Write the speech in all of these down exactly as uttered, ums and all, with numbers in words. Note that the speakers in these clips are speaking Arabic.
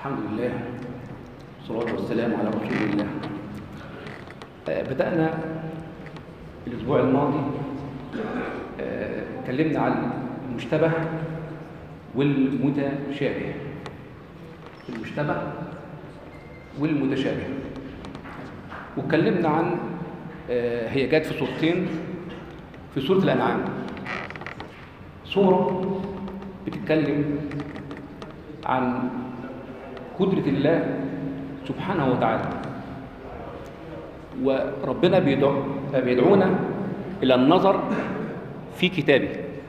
الحمد لله والصلاة والسلام على رسول الله. بدأنا الأسبوع الماضي اتكلمنا عن المشتبه والمتشابه. المشتبه والمتشابه، واتكلمنا عن هي جت في صورتين في سورة الأنعام. سورة بتتكلم عن قدرة الله سبحانه وتعالى، وربنا بيدعو بيدعونا إلى النظر في كتابه.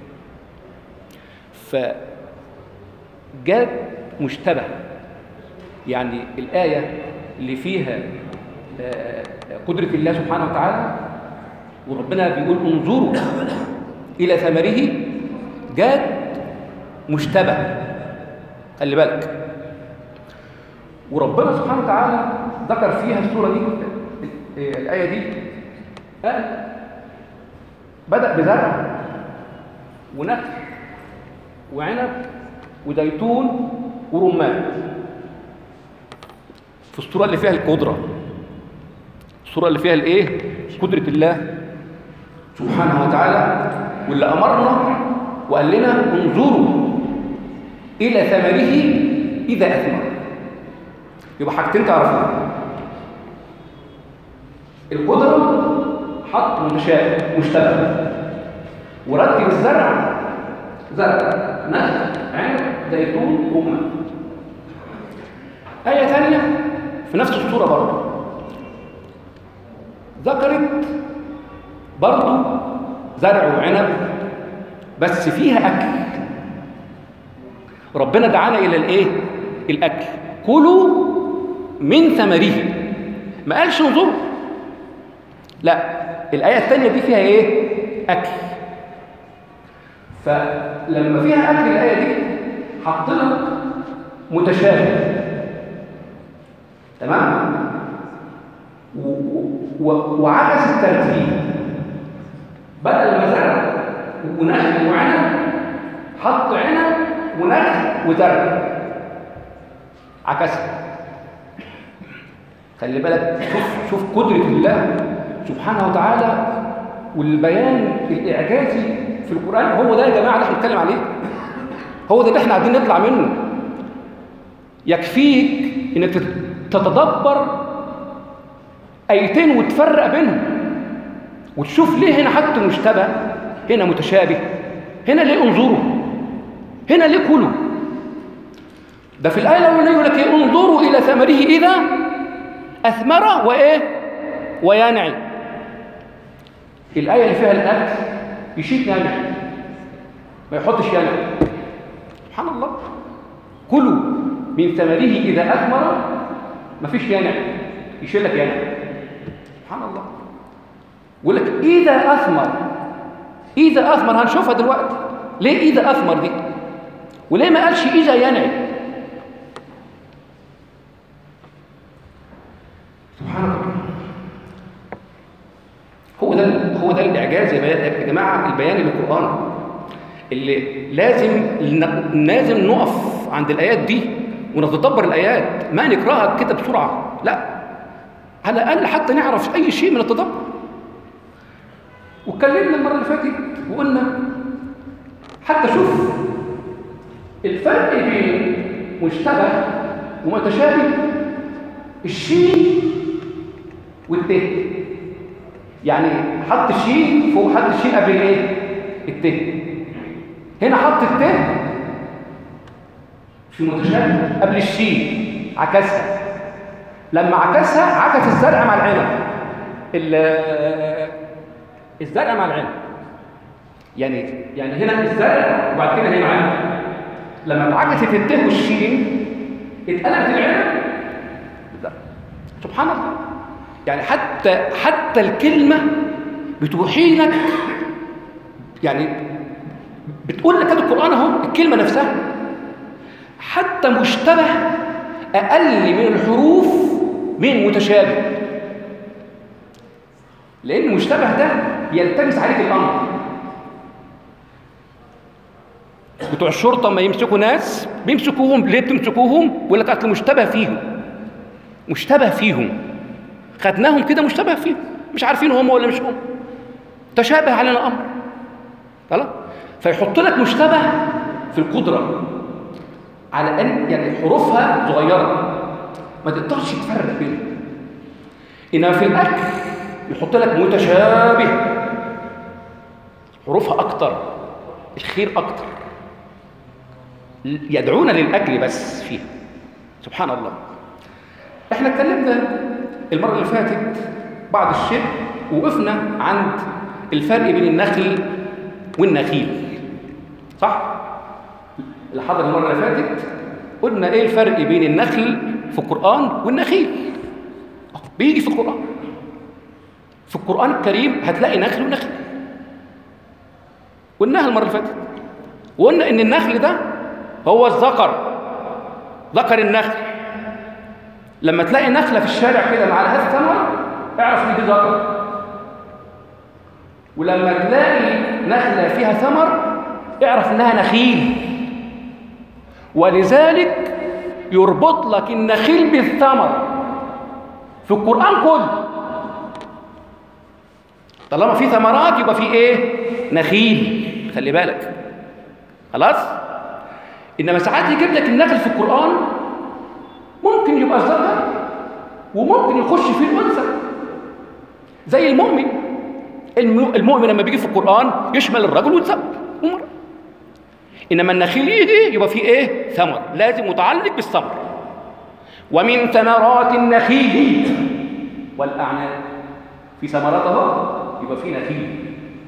فجاء مشتبه، يعني الآية اللي فيها قدرة الله سبحانه وتعالى وربنا بيقول انظروا إلى ثمره، جاء مشتبه. خلي بالك، وربنا سبحانه وتعالى ذكر فيها السورة دي الآية دي قال بدأ بزرع ونخل وعنب وزيتون ورمان. في السورة اللي فيها القدرة، السورة اللي فيها الايه؟ قدرة الله سبحانه وتعالى، واللي أمرنا وقال لنا انظروا إلى ثمره إذا أثمر. يبقى حاجتين تعرفوها: القدرة حط متشابه مشتبه، ورتب الزرع زرع نخل عنب زيتون رمان. آية ثانية في نفس السورة برضه ذكرت برضه زرع وعنب، بس فيها أكل. ربنا دعانا إلى الإيه؟ الأكل. كلوا من ثمره، ما قالش انظروا. لا، الآية الثانية دي فيها إيه؟ أكل. فلما فيها أكل الآية دي حط لك متشابه، تمام؟ وعكس الترتيب، بدل ما زرع ونخل وعنب حط عنب ونخل وزرع، عكسها. خلي بالك، شوف شوف قدرة الله سبحانه وتعالى والبيان الإعجازي في القرآن. هو ده يا جماعة اللي احنا بنتكلم عليه، هو ده اللي احنا عايزين نطلع منه. يكفيك انك تتدبر آيتين وتفرق بينهم وتشوف ليه هنا حط مشتبه، هنا متشابه، هنا ليه انظروا، هنا ليه كلوا. ده في الآية الأولانية يقول لك ايه؟ انظروا إلى ثمره إذا أثمر وإيه؟ وينعي. الآية اللي فيها الأكل يشيل ينعي، ما يحطش ينعي. سبحان الله، كلوا من ثمره إذا أثمر، ما فيش ينعي، يشيل لك ينعي. سبحان الله. يقول لك إذا أثمر، إذا أثمر هنشوفها دلوقتي ليه إذا أثمر دي، وليه ما قالش إذا ينعي. سبحان الله. هو ده هو ده الإعجاز يا جماعة، البيان للقرآن اللي لازم لازم نقف عند الآيات دي ونتدبر الآيات، ما نقراها كده بسرعة، لا، على الأقل حتى نعرف أي شيء من التدبر. واتكلمنا المرة اللي فاتت وقلنا حتى شوف الفرق بين مشتبه ومتشابه، الشين والته. يعني حط الشين فوق، حط الشين قبل الايه؟ الته. هنا حط الته في متشابه قبل الشين، عكسها. لما عكسها عكس الزرع مع العنب، الزرع مع العنب. يعني يعني هنا الزرع وبعد كده هنا عنب. لما اتعكست الته والشين اتقلبت العنب بالزرع. سبحان الله. يعني حتى حتى الكلمة بتوحي لك، يعني بتقول لك كده القرآن اهو، الكلمة نفسها حتى مشتبه أقل من الحروف من متشابه، لأن المشتبه ده يلتبس عليك الأمر. بتوع الشرطة ما يمسكوا ناس بيمسكوهم ليه؟ بتمسكوهم ولا قتل مشتبه فيهم، مشتبه فيهم، خدناهم كده مشتبه فيهم، مش عارفين هم ولا مش هم، تشابه علينا الأمر خلاص. فيحط لك مشتبه في القدرة على أن يعني حروفها صغيرة ما تقدرش تفرق بينها. إنما في الأكل يحط لك متشابه حروفها أكتر، الخير أكتر، يدعونا للأكل بس فيها. سبحان الله. احنا اتكلمنا المرة اللي فاتت بعض الشيء وقفنا عند الفرق بين النخل والنخيل، صح؟ اللي حضر المرة اللي فاتت قلنا ايه الفرق بين النخل في القرآن والنخيل. بيجي في القرآن، في القرآن الكريم هتلاقي نخل ونخيل، قلناها المرة اللي فاتت، وقلنا ان النخل ده هو الذكر، ذكر النخل. لما تلاقي نخلة في الشارع كده مع لها ثمر اعرف ان دي ذكر، ولما تلاقي نخلة فيها ثمر اعرف انها نخيل. ولذلك يربط لك النخيل بالثمر في القرآن كله. طالما في ثمرات يبقى في ايه؟ نخيل، خلي بالك خلاص. انما ساعات يجيب لك النخل في القرآن ممكن يبقى الذكر وممكن يخش فيه الانثى، زي المؤمن. المؤمن لما بيجي في القرآن يشمل الرجل والزوج والمرأة. انما النخيل يجي يبقى فيه ايه؟ ثمر، لازم متعلق بالثمر. ومن ثمرات النخيل والاعناب، في ثمرات اهو يبقى فيه نخيل.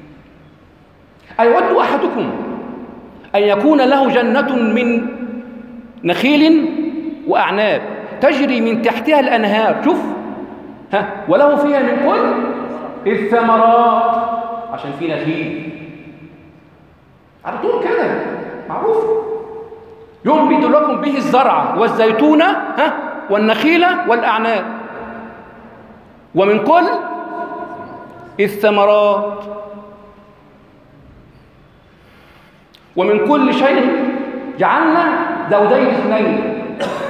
أيود أحدكم أن يكون له جنة من نخيل وأعناب تجري من تحتها الأنهار، شوف ها، وله فيها من كل الثمرات، عشان في نخيل على طول كده معروف. ينبت لكم به الزرع والزيتون ها والنخيل والأعناب ومن كل الثمرات ومن كل شيء جعلنا زوجين اثنين،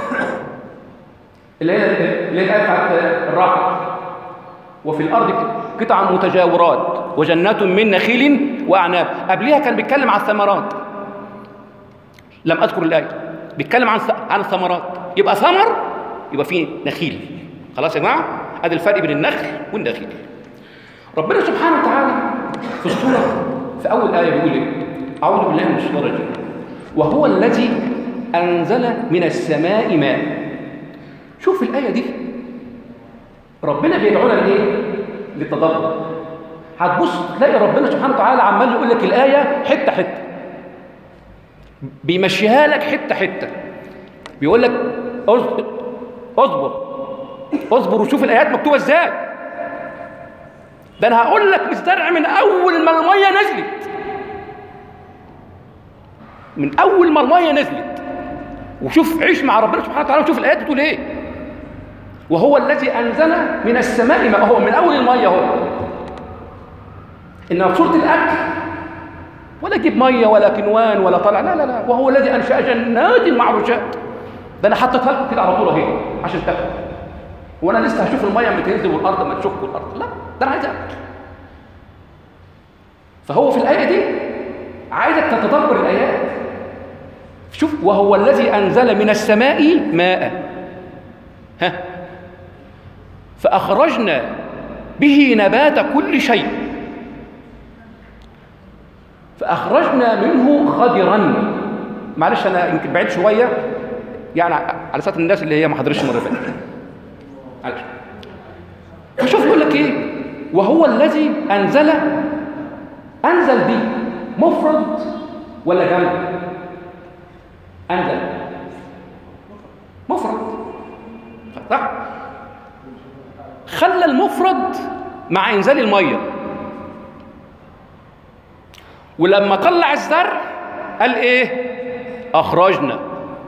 اللي هي اللي هي الآية بتاعت الرعد. وفي الأرض قطع متجاورات وجنات من نخيل وأعناب. قبلها كان بيتكلم عن الثمرات، لم أذكر الآية، بيتكلم عن عن الثمرات. يبقى ثمر يبقى فيه نخيل. خلاص يا جماعة، هذا الفرق بين النخل والنخيل. ربنا سبحانه وتعالى في السورة في أول آية بيقول إيه؟ أعوذ بالله من الشيطان الرجيم. وهو الذي أنزل من السماء ماء. شوف الآية دي، ربنا بيدعونا لإيه؟ للتدبر. هتبص تلاقي ربنا سبحانه وتعالى عمال يقول لك الآية حتة حتة، بيمشيها لك حتة حتة، بيقول لك اصبر اصبر وشوف الآيات مكتوبة إزاي. ده أنا هقول لك الزرع من أول ما المية نزلت، من أول ما المية نزلت، وشوف عيش مع ربنا سبحانه وتعالى وشوف الآيات بتقول إيه. وهو الذي أنزل من السماء ماء، هو من أول المية هو. إنما في سورة الأكل ولا جيب مية ولا كنوان ولا طلع، لا لا لا. وهو الذي أنشأ جنات معروشات. ده أنا حطيتها لكم كده على طول أهي عشان تاكل، وأنا لسه هشوف المية لما تنزل والأرض ما تشك والأرض، لا ده أنا عايز أكل. فهو في الآية دي عايزك تتدبر الآيات. شوف، وهو الذي أنزل من السماء ماء ها فأخرجنا به نبات كل شيء فأخرجنا منه خضرا. معلش أنا يمكن بعيد شوية يعني على سات الناس اللي هي ما حضرش المرة اللي فاتت، معلش. فشوف يقول لك إيه؟ وهو الذي أنزل. أنزل دي مفرد ولا جمع؟ أنزل مفرد، صح؟ خلى المفرد مع إنزال المية، ولما طلع الزرع قال إيه؟ أخرجنا.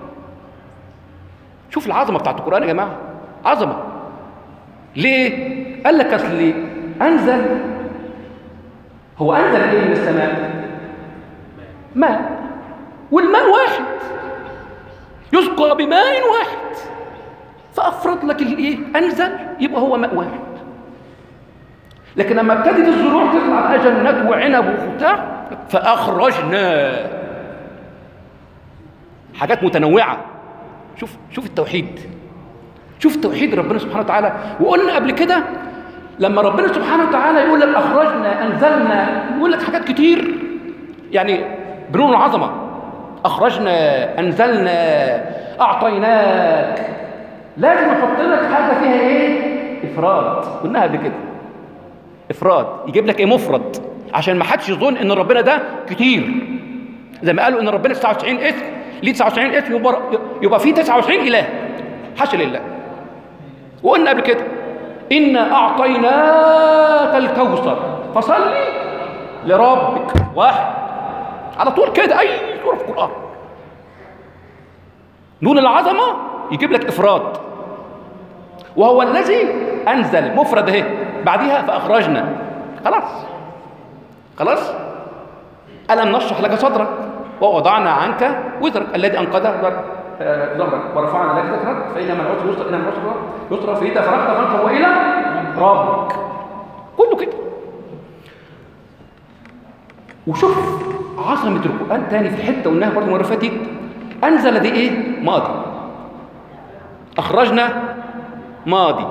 شوف العظمة بتاعت القرآن يا جماعة، عظمة. ليه؟ قال لك أصل أنزل، هو أنزل إيه من السماء؟ ماء. والماء واحد، يسقى بماء واحد، فأفرض لك الإيه؟ أنزل، يبقى هو ماء واحد. لكن لما ابتدت الزروع تطلع بقى جنات وعنب وبتاع، فأخرجنا حاجات متنوعة. شوف شوف التوحيد، شوف توحيد ربنا سبحانه وتعالى. وقلنا قبل كده لما ربنا سبحانه وتعالى يقول لك أخرجنا، أنزلنا، يقول لك حاجات كتير يعني بنون العظمة. أخرجنا، أنزلنا، أعطيناك، لازم يحط لك حاجة فيها إيه؟ إفراد. قلناها قبل كده، إفراد، يجيب لك إيه؟ مفرد، عشان ما حدش يظن إن ربنا ده كتير. زي ما قالوا إن ربنا تسعة وتسعين اسم، ليه تسعة وتسعين اسم يبقى, يبقى فيه تسعة وتسعين إله، حاشا لله. وقلنا قبل كده إنا أعطيناك الكوثر فصلي لربك، واحد على طول كده، أي سورة في القرآن. نون العظمة يجيب لك إفراد، وهو الذي أنزل، مفرد اهي، بعدها فأخرجنا، خلاص خلاص. ألم نشرح لك صدرك ووضعنا عنك وزرك الذي أنقذ ظهرك ورفعنا لك ذكرك فإن مع العسر يسرا، إن مع العسر يسرا، فإذا فرغت فانصب وإلى ربك. كله كده. وشوف عظمة القرآن تاني في حتة قلناها برضه المرة اللي فاتت. أنزل دي إيه؟ ماضي. أخرجنا ماضي.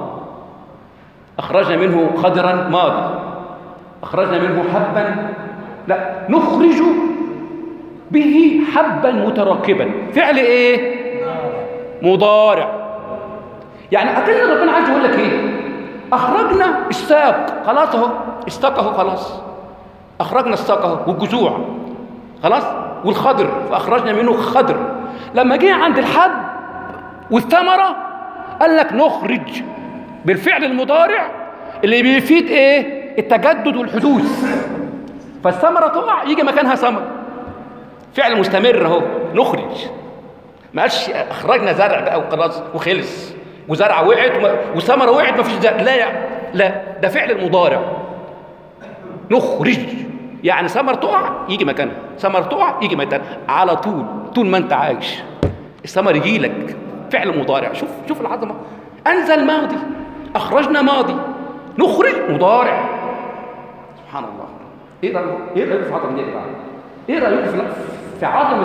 أخرجنا منه خضرا ماضي. أخرجنا منه حبا، لا، نخرج به حبا متراكبا، فعل إيه؟ مضارع. يعني أكن ربنا عايز يقول لك إيه؟ أخرجنا الساق، خلاص أهو، الساق أهو خلاص، أخرجنا الساق أهو والجذوع خلاص، والخضر فأخرجنا منه خضر. لما جه عند الحب والثمرة قال لك نخرج بالفعل المضارع اللي بيفيد إيه؟ التجدد والحدوث. فالثمرة تقع يجي مكانها ثمر، فعل مستمر اهو، نخرج. ما قالش اخرجنا زرع بقى وخلاص وخلص، وزرعه وقعت وثمره وقعت ما فيش زرع، لا يعني لا، ده فعل مضارع. نخرج يعني ثمر تقع يجي مكانها، ثمر تقع يجي مكانها على طول، طول ما انت عايش الثمر يجي لك، فعل مضارع. شوف شوف العظمه. انزل ماضي، اخرجنا ماضي، نخرج مضارع. سبحان الله. ايه رايك ايه رايك في العظمه دي يا جماعه؟ ايه رايك في في عظمه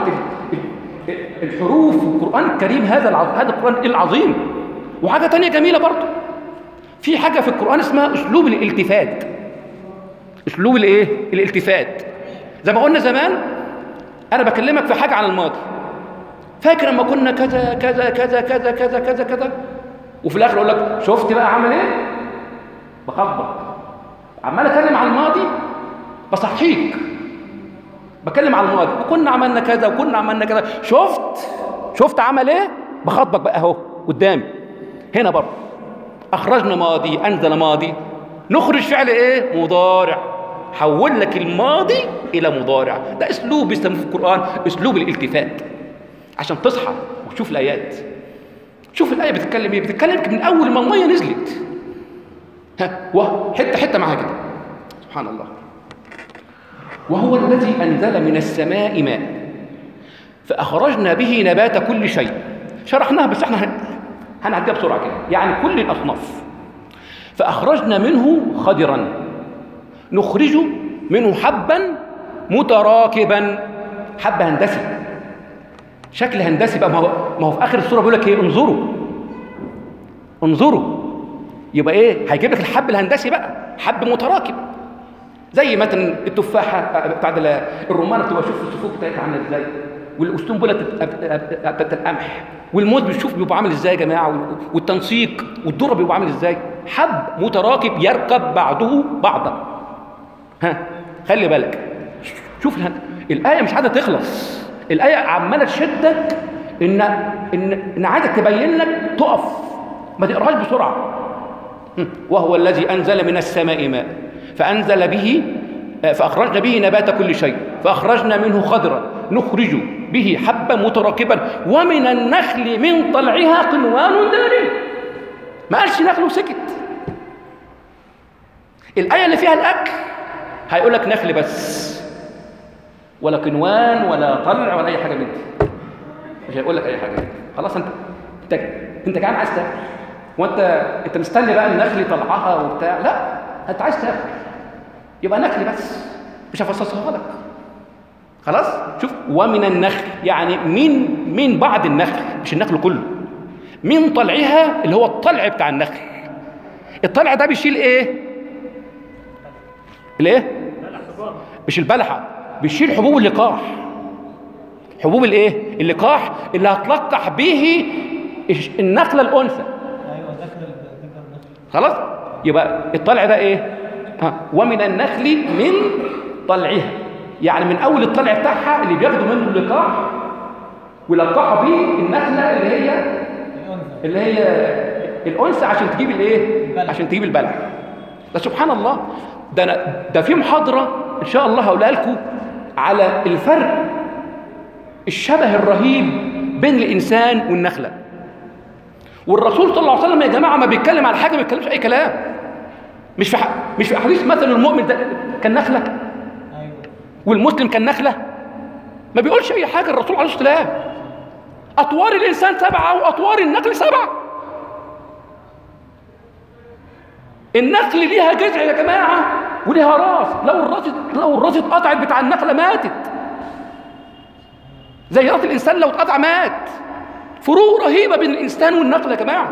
الحروف في القران الكريم؟ هذا هذا القران العظيم. وحاجه ثانيه جميله برضه، في حاجه في القران اسمها اسلوب الالتفات. اسلوب الايه؟ الالتفات. زي ما قلنا زمان، انا بكلمك في حاجه عن الماضي، فاكر لما كنا كذا كذا كذا كذا كذا كذا كذا، وفي الاخر اقول لك شفت بقى عمل ايه؟ بخبط، عمال اتكلم عن الماضي بصحيك، بكلم عن الماضي، وكنا عملنا كذا وكنا عملنا كذا، شفت شفت عمل ايه؟ بخاطبك بقى اهو قدامي. هنا برضه اخرجنا ماضي، انزل ماضي، نخرج فعل ايه؟ مضارع. حول لك الماضي الى مضارع. ده اسلوب بيسموه في القران اسلوب الالتفات، عشان تصحى وتشوف الايات. شوف الايه بتتكلم ايه؟ بتتكلم من اول ما الميه نزلت، ها، وحته حته معاها كده. سبحان الله. وهو الذي أنزل من السماء ماء فأخرجنا به نبات كل شيء. شرحناها بس احنا هنعديها بسرعة كده. يعني كل الأصناف. فأخرجنا منه خضرا، نخرج منه حبا متراكبا. حب هندسي، شكل هندسي بقى. ما هو, ما هو في آخر السورة بيقول لك ايه؟ انظروا انظروا. يبقى ايه؟ هيجيب لك الحب الهندسي بقى، حب متراكب. زي مثلا التفاحه بتاعت الرمانه بتبقى، شوف الصفوف بتاعتها عامله ازاي، والاسطنبوله بتاعت القمح، والموز بتشوف بيبقى عامل ازاي يا جماعه، والتنسيق والذره بيبقى عامل ازاي. حب متراكب يركب بعضه بعضا. ها، خلي بالك. شوف الايه مش عايزه تخلص، الايه عماله تشدك ان ان ان عايزك تبين لك تقف، ما تقراهاش بسرعه. وهو الذي انزل من السماء ماء فأنزل به فأخرجنا به نبات كل شيء فأخرجنا منه خضرا نخرج به حبا متراكبا ومن النخل من طلعها قنوان دانية. ما قالش نخل وسكت. الآية اللي فيها الأكل هيقول لك نخل بس، ولا قنوان ولا طلع ولا اي حاجه من دي، مش هيقول لك اي حاجه. خلاص انت انت انت جعان عايز تاكل، وانت انت مستني بقى النخل يطلعها وبتاع؟ لا، انت عايز تاكل يبقى نخل بس، مش هفصصها لك. خلاص. شوف، ومن النخل يعني من من بعض النخل، مش النخل كله، من طلعها اللي هو الطلع بتاع النخل. الطلع ده بيشيل ايه؟ الايه؟ مش البلحه، بيشيل حبوب اللقاح. حبوب الايه؟ اللقاح اللي هتلقح به النخله الانثى. ايوه ذكر ذكر النخل. خلاص. يبقى الطلع ده ايه؟ ها، ومن النخل من طلعها، يعني من اول الطلع بتاعها اللي بياخدوا منه اللقاح ويلقحوا بيه النخله اللي هي اللي هي الانثى عشان تجيب الايه؟ عشان تجيب البلح. ده سبحان الله. ده أنا ده في محاضره ان شاء الله هقولها لكم على الفرق الشبه الرهيب بين الانسان والنخله. والرسول صلى الله عليه وسلم يا جماعه ما بيتكلم على حاجه ما بيتكلمش اي كلام. مش في مش في احاديث مثل المؤمن ده كان نخله والمسلم كان نخله، ما بيقولش اي حاجه الرسول عليه الصلاه والسلام. اطوار الانسان سبعه واطوار النخل سبعه. النخل ليها جذع يا جماعه وليها راس، لو الراس لو الراس اتقطعت بتاع النخله ماتت، زي راس الانسان لو اتقطع مات. فروق رهيبه بين الانسان والنخله يا جماعه.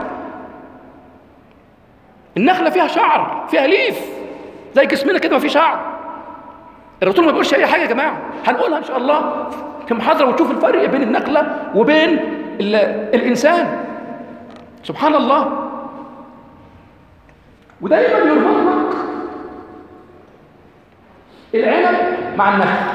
النخله فيها شعر، فيها ليف، زي جسمنا كده ما فيه شعر. الرسول ما بيقولش اي حاجه يا جماعه، هنقولها ان شاء الله في محاضره وتشوف الفرق بين النخله وبين الانسان. سبحان الله. ودايما يربط لك العنب مع النخل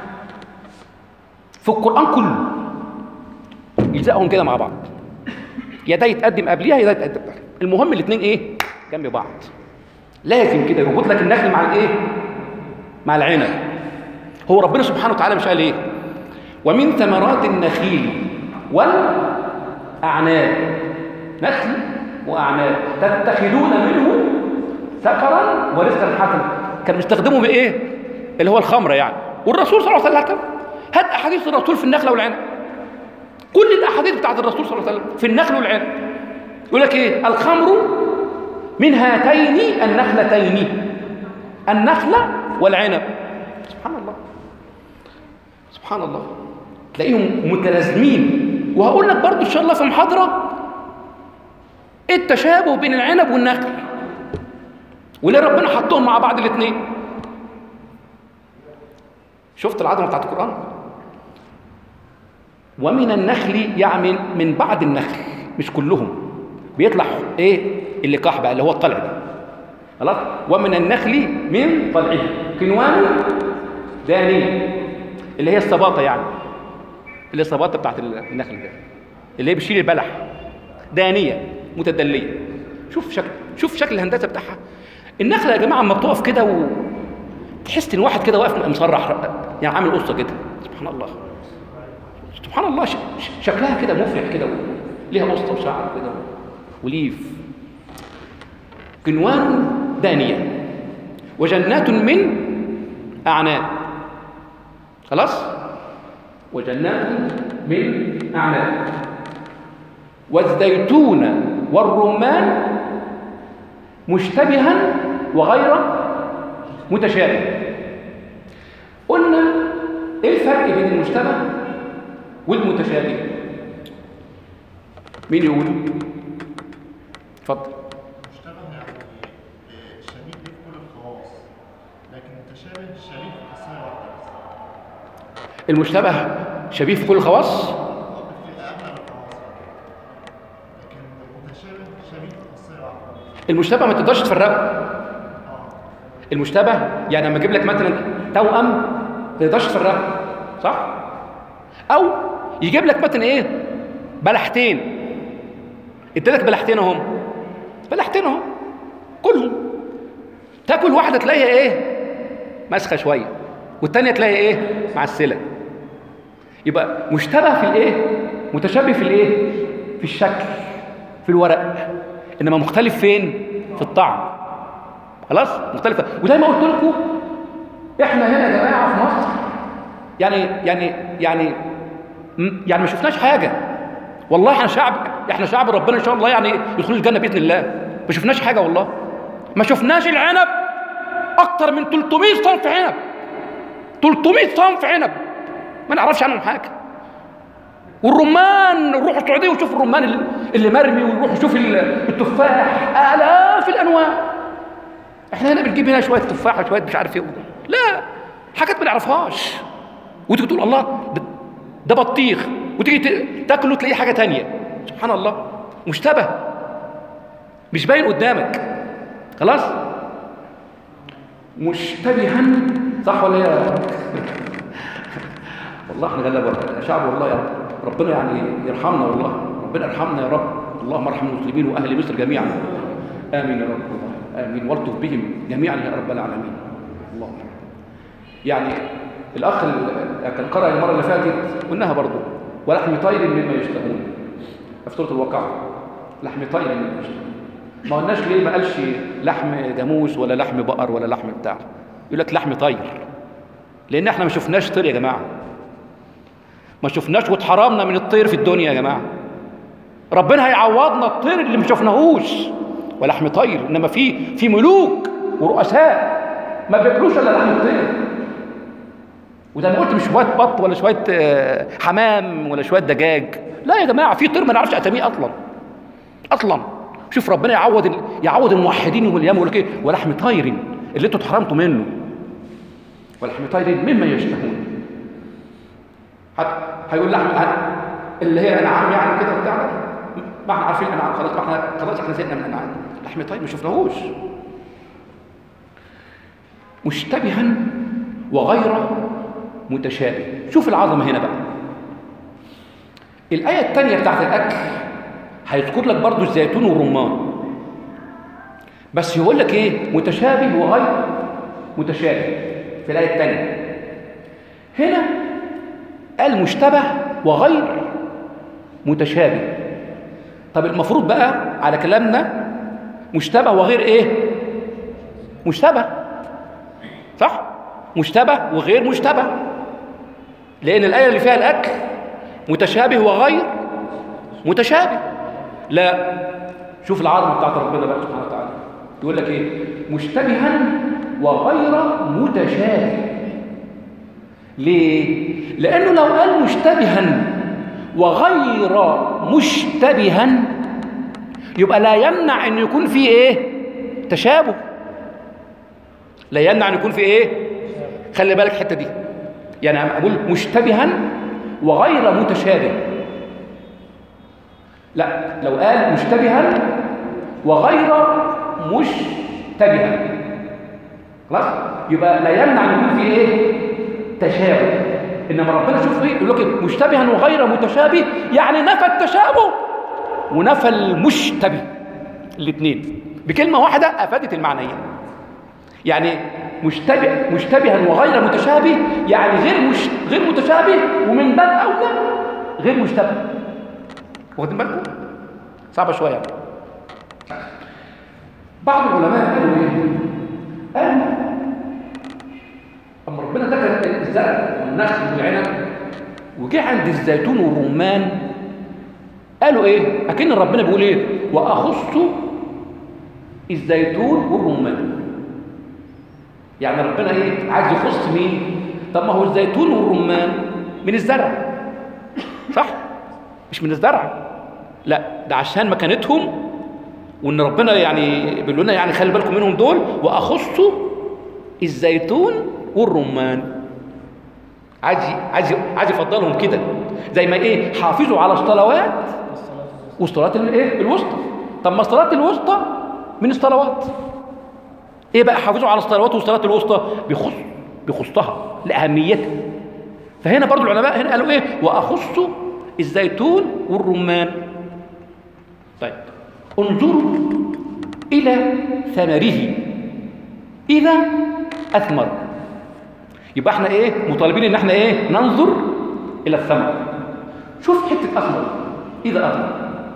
في القران كله، يلزقهم كده مع بعض، يا ده يتقدم قبليها يا ده يتقدم بعدها. المهم الاثنين ايه؟ جنب بعض. لازم كده يربط لك النخل مع الايه؟ مع العنب. هو ربنا سبحانه وتعالى مش قال ايه؟ ومن ثمرات النخيل والاعناب، نخل واعناب تتخذون منه سكرا ورزقا حسنا. كانوا بيستخدموا بايه؟ اللي هو الخمره يعني. والرسول صلى الله عليه وسلم هات احاديث الرسول في النخله والعنب، كل الاحاديث بتاعت الرسول صلى الله عليه وسلم في النخل والعنب. يقول لك ايه؟ الخمر من هاتين النخلتين، النخله والعنب. سبحان الله سبحان الله، تلاقيهم متلازمين. وهقول لك برضو ان شاء الله في محاضره التشابه بين العنب والنخل وليه ربنا حطهم مع بعض الاثنين. شفت العظمه بتاعت القران؟ ومن النخل يعني من بعض النخل، مش كلهم، بيطلع ايه؟ اللقاح بقى اللي هو الطلع ده. خلاص. ومن النخل من طلعه قنوان دانية، اللي هي الصباطه يعني، اللي الصباطه بتاعت النخل ده اللي هي بتشيل البلح. دانيه متدليه. شوف شكل شوف شكل الهندسه بتاعها. النخله يا جماعه اما بتقف كده وتحس ان واحد كده واقف مصرح يعني عامل قصه كده. سبحان الله سبحان الله. شكلها كده مفرح كده، ليها قصه وشعر كده وليف. قنوان دانيه وجنات من اعناب. خلاص. وجنات من اعناب والزيتون والرمان مشتبها وغير متشابه. قلنا ايه الفرق بين المشتبه والمتشابه؟ مين يقول؟ اتفضل. المشتبه يعني شبيه في كل الخواص، لكن المتشابه شبيه في خاصيه واحده بس. المشتبه شبيه في كل الخواص، في اغلب الخواص، لكن المتشابه شبيه في خاصيه واحده. المشتبه ما تقدرش تفرقه. المشتبه يعني لما اجيب لك مثلا توأم ما تقدرش تفرقه، صح؟ او يجيب لك مثلا ايه؟ بلحتين، اديلك بلحتين اهم، بلحتين اهم، كلهم تاكل واحده تلاقيها ايه؟ مسخه شويه، والثانيه تلاقي ايه؟ معسله. يبقى مشتبه في الايه؟ متشابه في الايه؟ في الشكل، في الورق، انما مختلف فين؟ في الطعم. خلاص؟ مختلفه. وزي ما قلت لكم احنا هنا يا جماعه في مصر يعني يعني يعني يعني ما شفناش حاجه. والله احنا شعب احنا شعب ربنا ان شاء الله يعني يدخل الجنه باذن الله. ما شفناش حاجه والله. ما شفناش العنب اكتر من ثلاثمائة صنف عنب. ثلاثمائة صنف عنب ما نعرفش عنهم حاجه. والرمان نروح السعوديه ونشوف الرمان اللي مرمي، ونروح نشوف التفاح الاف الانواع. احنا هنا بنجيب هنا شويه تفاح وشويه مش عارف ايه. لا، حاجات ما نعرفهاش. وتيجي تقول الله ده, ده بطيخ، وتيجي تاكله تلاقيه حاجه تانية. سبحان الله، مشتبه، مش باين قدامك. خلاص، مشتبها، صح ولا ايه؟ والله احنا غلابه شعب والله يا رب. ربنا يعني يرحمنا والله، ربنا يرحمنا يا رب. اللهم ارحم المسلمين واهل مصر جميعا. امين يا رب، الله امين، والطف بهم جميعا يا رب العالمين. اللهم يعني الاخ اللي كان قرأ المره اللي فاتت قلناها برضه، ولحم طير مما يشتهون في سوره الواقعه. لحم طير مما يشتهون. ما قلناش ليه ما قالش لحم جاموس ولا لحم بقر ولا لحم بتاع، يقول لك لحم طير، لان احنا ما شفناش طير يا جماعه. ما شفناش، واتحرمنا من الطير في الدنيا يا جماعه. ربنا هيعوضنا الطير اللي ما شفناهوش ولحم طير. انما في في ملوك ورؤساء ما بياكلوش الا لحم الطير. وزي ما قلت مش شويه بط ولا شويه حمام ولا شويه دجاج. لا يا جماعه، في طير ما نعرفش اساميه اصلا اصلا. شوف ربنا يعوض يعوض الموحدين يوم القيامه، يقول لك ايه؟ ولحم طير اللي انتوا اتحرمتوا منه، ولحم طير مما يشتهون. هيقول لحم اللي هي انعام يعني كده بتاع، ما احنا عارفين انعام خلاص، ما احنا خلاص احنا زهقنا من الانعام. لحم طير ما شفناهوش. مشتبها وغير متشابه. شوف العظمه هنا بقى. الايه الثانيه بتاعت الاكل هيذكر لك برضو الزيتون والرمان، بس يقول لك ايه؟ متشابه وغير متشابه في الايه الثانيه. هنا قال مشتبه وغير متشابه. طب المفروض بقى على كلامنا مشتبه وغير ايه؟ مشتبه، صح؟ مشتبه وغير مشتبه، لان الايه اللي فيها الاكل متشابه وغير متشابه. لا، شوف العظمه بتاعت ربنا بقى سبحانه وتعالى. يقول لك ايه؟ مشتبها وغير متشابه. ليه؟ لانه لو قال مشتبها وغير مشتبها يبقى لا يمنع ان يكون في ايه؟ تشابه. لا يمنع ان يكون في ايه؟ خلي بالك الحته دي. يعني اقول مشتبها وغير متشابه. لا، لو قال مشتبها وغير مشتبها خلاص يبقى لا يمنع ان يكون في ايه؟ تشابه. انما ربنا شوف ايه؟ يقول لك مشتبها وغير متشابه، يعني نفى التشابه ونفى المشتبه، الاثنين بكلمه واحده افادت المعنيين. يعني مشتبه مشتبها وغير متشابه، يعني غير مش غير متشابه، ومن باب اولى غير مشتبه. واخدين بالكم؟ صعبه شويه. بعض العلماء قالوا ايه؟ قالوا اما ربنا ذكر الزرع والنخل والعنب وجه عند الزيتون والرمان قالوا ايه؟ اكن ربنا بيقول ايه؟ واخص الزيتون والرمان. يعني ربنا ايه؟ عايز يخص مين؟ طب ما هو الزيتون والرمان من الزرع، صح؟ مش من الزرع. لا، ده عشان مكانتهم، وان ربنا يعني بيقول لنا يعني خلي بالكم منهم دول. واخص الزيتون والرمان، عايز عايز عايز يفضلهم كده، زي ما ايه؟ حافظوا على الصلوات والصلاه الايه؟ الوسطى. طب ما الصلاه الوسطى من الصلوات. ايه بقى حافظوا على الصلوات والصلاه الوسطى؟ بيخص بيخصها لاهميتها. فهنا برضو العلماء هنا قالوا ايه؟ واخص الزيتون والرمان. طيب انظروا الى ثمره اذا اثمر. يبقى احنا ايه؟ مطالبين ان احنا ايه؟ ننظر الى الثمر. شوف حته اثمر، اذا اثمر.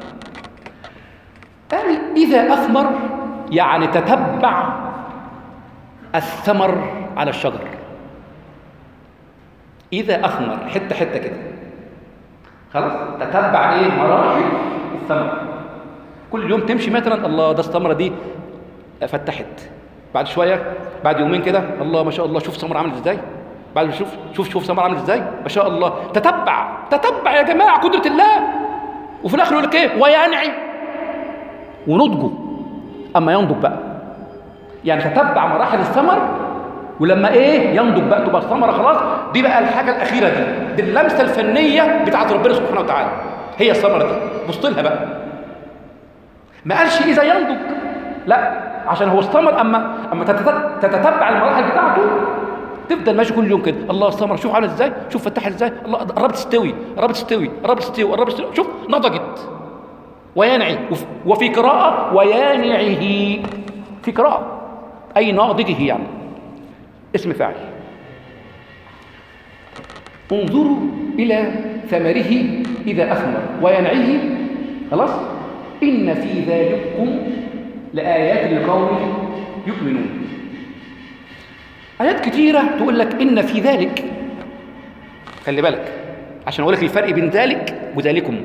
قال اذا اثمر يعني تتبع الثمر على الشجر. إذا أثمر، حتة حتة كده. خلاص، تتبع إيه؟ مراحل الثمر. كل يوم تمشي مثلا، الله ده الثمرة دي فتحت. بعد شوية، بعد يومين كده، الله ما شاء الله شوف ثمرة عامل إزاي. بعد شوف شوف شوف ثمرة عامل إزاي، ما شاء الله. تتبع تتبع يا جماعة قدرة الله. وفي الآخر يقول لك إيه؟ وينعي ونضجه. أما ينضج بقى، يعني تتبع مراحل الثمر، ولما ايه ينضج بقى تبقى الثمره خلاص. دي بقى الحاجه الاخيره دي دي اللمسه الفنيه بتاعت ربنا سبحانه وتعالى، هي الثمره دي. بص لها بقى، ما قالش اذا ينضج، لا، عشان هو الثمر اما اما تتتبع المراحل بتاعته تفضل ماشي كل يوم كده. الله الثمره شوف عامله ازاي، شوف فتحت ازاي، الله قربت تستوي قربت تستوي قربت تستوي قربت تستوي، شوف نضجت. وينعي، وفي قراءه ويانعه، في قراءه اي ناضجه، يعني اسم فاعل. انظروا إلى ثمره إذا أثمر وينعيه. خلاص، إن في ذلكم لآيات لقوم يؤمنون. آيات كتيرة تقول لك إن في ذلك، خلي بالك عشان أقول لك الفرق بين ذلك وذلكم.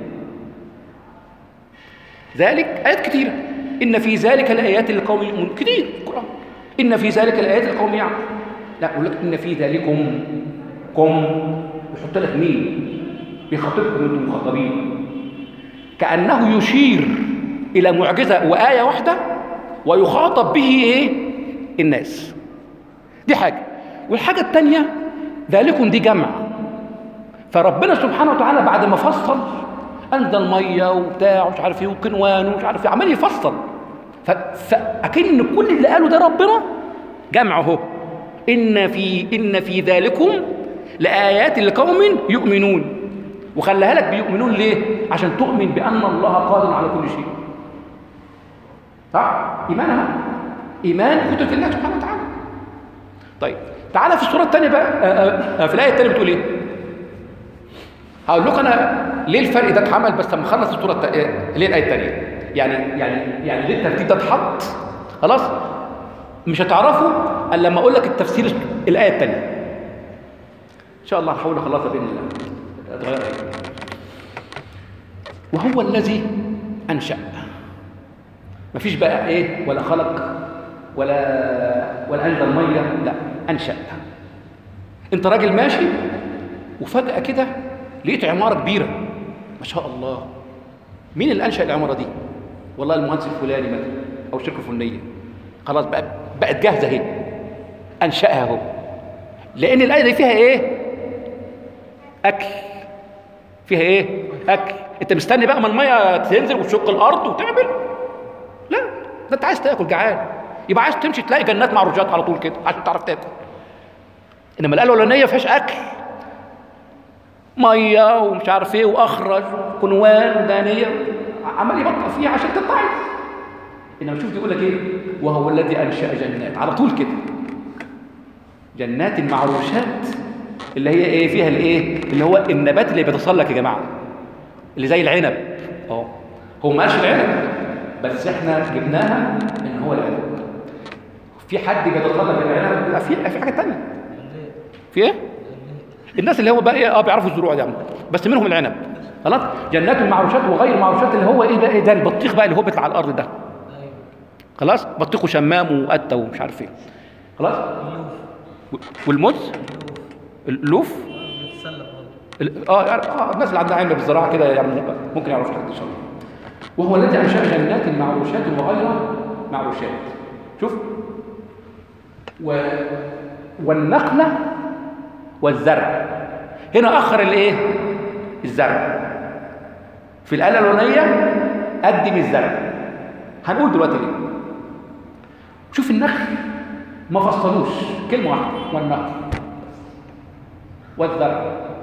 ذلك آيات كتيرة، إن في ذلك لآيات لقوم يؤمنون، كتير القرآن. إن في ذلك لآيات لقوم يعلمون. لا، يقول لك إن في ذلكم، كم يحط لك مين؟ بيخاطبكم انتم مخاطبين، كأنه يشير إلى معجزة وآية واحدة ويخاطب به إيه؟ الناس. دي حاجة. والحاجة الثانية ذلكم دي جمع، فربنا سبحانه وتعالى بعد ما فصل أنزل مية وبتاع ومش عارف إيه وقنوان ومش عارف إيه، عمال يفصل، فأكن كل اللي قاله ده ربنا جمعه. إن في إن في ذلكم لآيات لقوم يؤمنون. وخليها لك بيؤمنون ليه؟ عشان تؤمن بأن الله قادر على كل شيء. صح؟ إيمانها إيمان قدرة الله سبحانه وتعالى. طيب تعالى في السورة الثانية بقى، آآ آآ في الآية الثانية بتقول إيه؟ هقول لكم أنا ليه الفرق ده اتعمل، بس لما أخلص السورة الثانية. ليه الآية الثانية؟ يعني يعني يعني ليه الترتيب ده اتحط؟ خلاص؟ مش هتعرفوا الا لما اقول لك التفسير الايه الثانيه. ان شاء الله هحاول اخلصها باذن الله. اتغير ايه؟ وهو الذي انشا. مفيش بقى ايه ولا خلق ولا ولا انزل ميه، لا، انشا. انت راجل ماشي وفجاه كده لقيت عماره كبيره، ما شاء الله. مين اللي انشا العماره دي؟ والله المهندس الفلاني مثلا او الشركه الفلانيه. خلاص بقى بقت جاهزه اهي، انشاها اهو. لان الايه دي فيها ايه؟ اكل. فيها ايه؟ اكل. انت مستني بقى ما الميه تنزل وتشق الارض وتعمل؟ لا، ده انت عايز تاكل، جعان، يبقى عايز تمشي تلاقي جنات معروجات على طول كده عشان تعرف تاكل. انما الايه الاولانيه ما فيهاش اكل، ميه ومش عارف ايه واخرج قنوان ودانيه، عمال يبطئ فيها عشان تتعب. انما شوف يقول لك ايه؟ وهو الذي انشا جنات، على طول كده، جنات معروشات، اللي هي ايه؟ فيها الايه؟ اللي هو النبات اللي بيتسلق يا جماعه، اللي زي العنب. اه هو ما قالش العنب، بس احنا جبناها ان هو العنب. في حد بيتسلق العنب؟ لا، في في حاجه ثانيه. في ايه؟ الناس اللي هو بقى ايه؟ اه بيعرفوا الزروع دي، بس منهم العنب. خلاص، جنات معروشات وغير معروشات، اللي هو ايه بقى؟ ايه ده؟ البطيخ بقى اللي هو بيطلع على الارض ده. خلاص، بطيخ وشمام وقته ومش عارف ايه. خلاص، والموز، اللوف، اه اه الناس اللي عندها علم بالزراعه كده يعني ممكن يعرفوا حاجه ان شاء الله. وهو الذي انشا جنات معروشات وغير معروشات. شوف، و... والنخله والزرع. هنا اخر الايه؟ الزرع. في الايه الاولانيه قدم الزرع، هنقول دلوقتي ليه. شوف النخل ما فصلوش، كلمه واحده، والنخل والزرع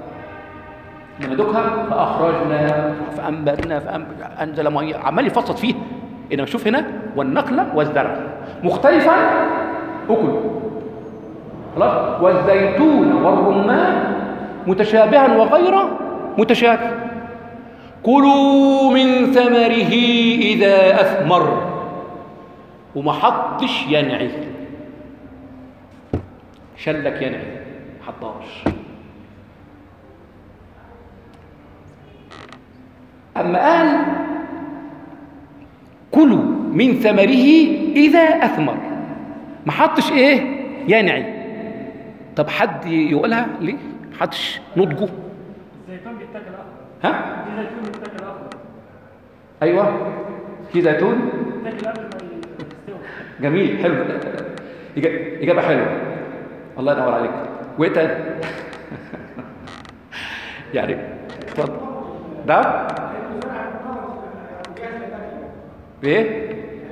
نمدكها فاخرجنا فانبتنا فانزل ميه، عمال يفصل فيه. انما شوف هنا والنخل والزرع مختلفا اكل. خلاص، والزيتون والرمان متشابها وغير متشابه، كلوا من ثمره اذا اثمر. وما حطش ينعي، شلك ينعي، ما حطاش. اما قال كلوا من ثمره اذا اثمر، ما حطش ايه ينعي. طب حد يقولها ليه؟ ما حطش نضجه. الزيتون بيتاكل اخضر. ها؟ في زيتون بيتاكل اخضر. ايوه في زيتون بيتاكل قبل ما يستوي. جميل، حلو. إجا- اجابه حلوه، الله ينور عليك. وايه تاني؟ يعني اتفضل. ده ايه؟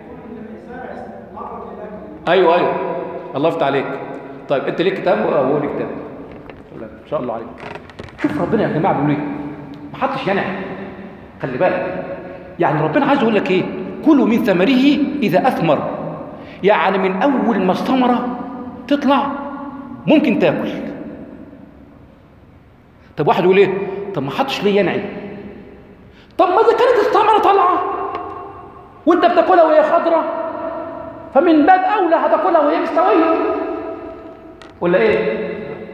ايوه ايوه، الله يفتح عليك. طيب انت ليك كتاب وهو ليه كتاب؟ ان شاء الله عليك. شوف ربنا يا جماعه بيقول ايه، ما حطش ينع. خلي بالك، يعني ربنا عايز يقول لك ايه؟ كلوا من ثمره اذا اثمر، يعني من اول ما الثمره تطلع ممكن تاكل. طب واحد يقول ايه؟ طب ما حطش ليه ينعي؟ طب ما اذا كانت الثمره طالعه وانت بتاكلها وهي خضراء، فمن باب اولى هتاكلها وهي مستويه، ولا ايه؟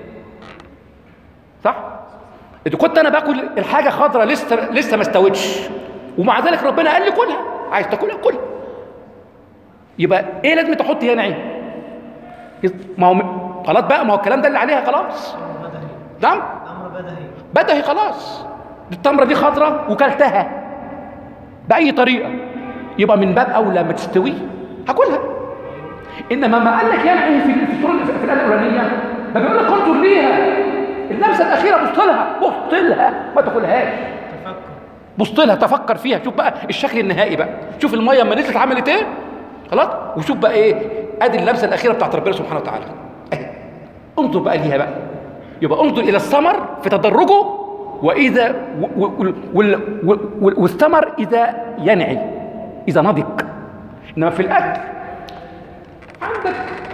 صح؟ اذا كنت انا باكل الحاجه خضراء لسه لسه ما استوتش، ومع ذلك ربنا قال لي كلها، عايز تاكلها كلها، يبقى ايه لازم تحط ينعي؟ ما هو خلاص بقى، ما هو الكلام ده اللي عليها خلاص. بدهي. نعم؟ امر بدهي. بدهي خلاص. التمره دي خضراء وكلتها باي طريقه، يبقى من باب اولى ما تستوي هاكلها. انما ما قال لك يعني في في السوره في الايه الاولانيه، ما بيقول لك انظر ليها اللمسه الاخيره، بص لها بص لها ما تاكلهاش، تفكر. بص لها تفكر فيها، شوف بقى الشكل النهائي بقى، شوف الميه لما نزلت عملت ايه خلاص، وشوف بقى ايه ادي اللمسه الاخيره بتاعت ربنا سبحانه وتعالى. اهي انظر بقى ليها بقى، يبقى انظر الى الثمر في تدرجه، واذا والثمر اذا ينعي، اذا نضج. انما في الاكل عندك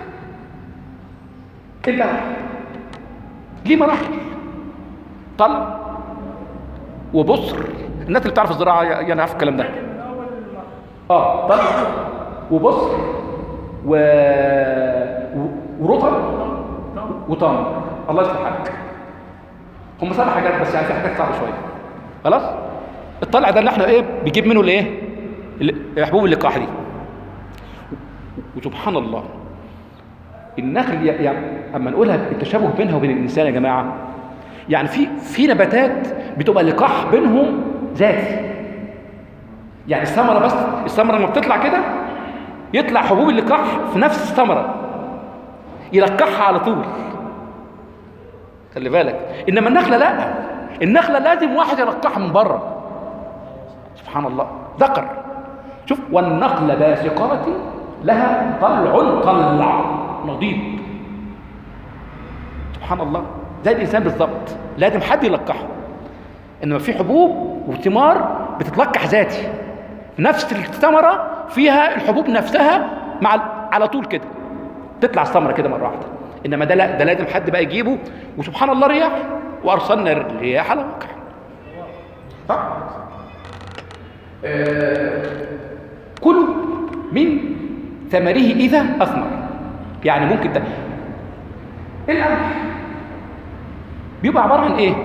البلح ليه مراحل، طل وبصر. الناس اللي بتعرف الزراعه يعني عارف الكلام ده. من اول ما اه طل وبصر و... و... ورطب وتمر. الله يصلح حالك. هم سبع حاجات بس، يعني في حاجات صعبه شويه. خلاص. الطلع ده اللي احنا ايه بيجيب منه الايه حبوب اللقاح دي. وسبحان الله النخل، يعني اما نقولها التشابه بينها وبين الانسان يا جماعه، يعني في في نباتات بتبقى لقاح بينهم ذاتي. يعني الثمره، بس الثمره لما بتطلع كده يطلع حبوب اللقاح في نفس الثمره يلقحها على طول. خلي بالك. انما النخله لا، النخله لازم واحد يلقحها من بره. سبحان الله. ذكر شوف، والنخل باسقات لها طلع طلع نضيد. سبحان الله. زي الانسان بالظبط، لازم حد يلقحه. انما في حبوب وثمار بتتلقح ذاتي، نفس الثمره فيها الحبوب نفسها مع على طول كده تطلع الثمره كده مره واحده. انما ده لا، ده لازم حد بقى يجيبه. وسبحان الله رياح، وارسلنا الرياح على وقع. صح؟ آه كلوا من ثمره اذا اثمر، يعني ممكن ده القمح بيبقى عباره عن ايه؟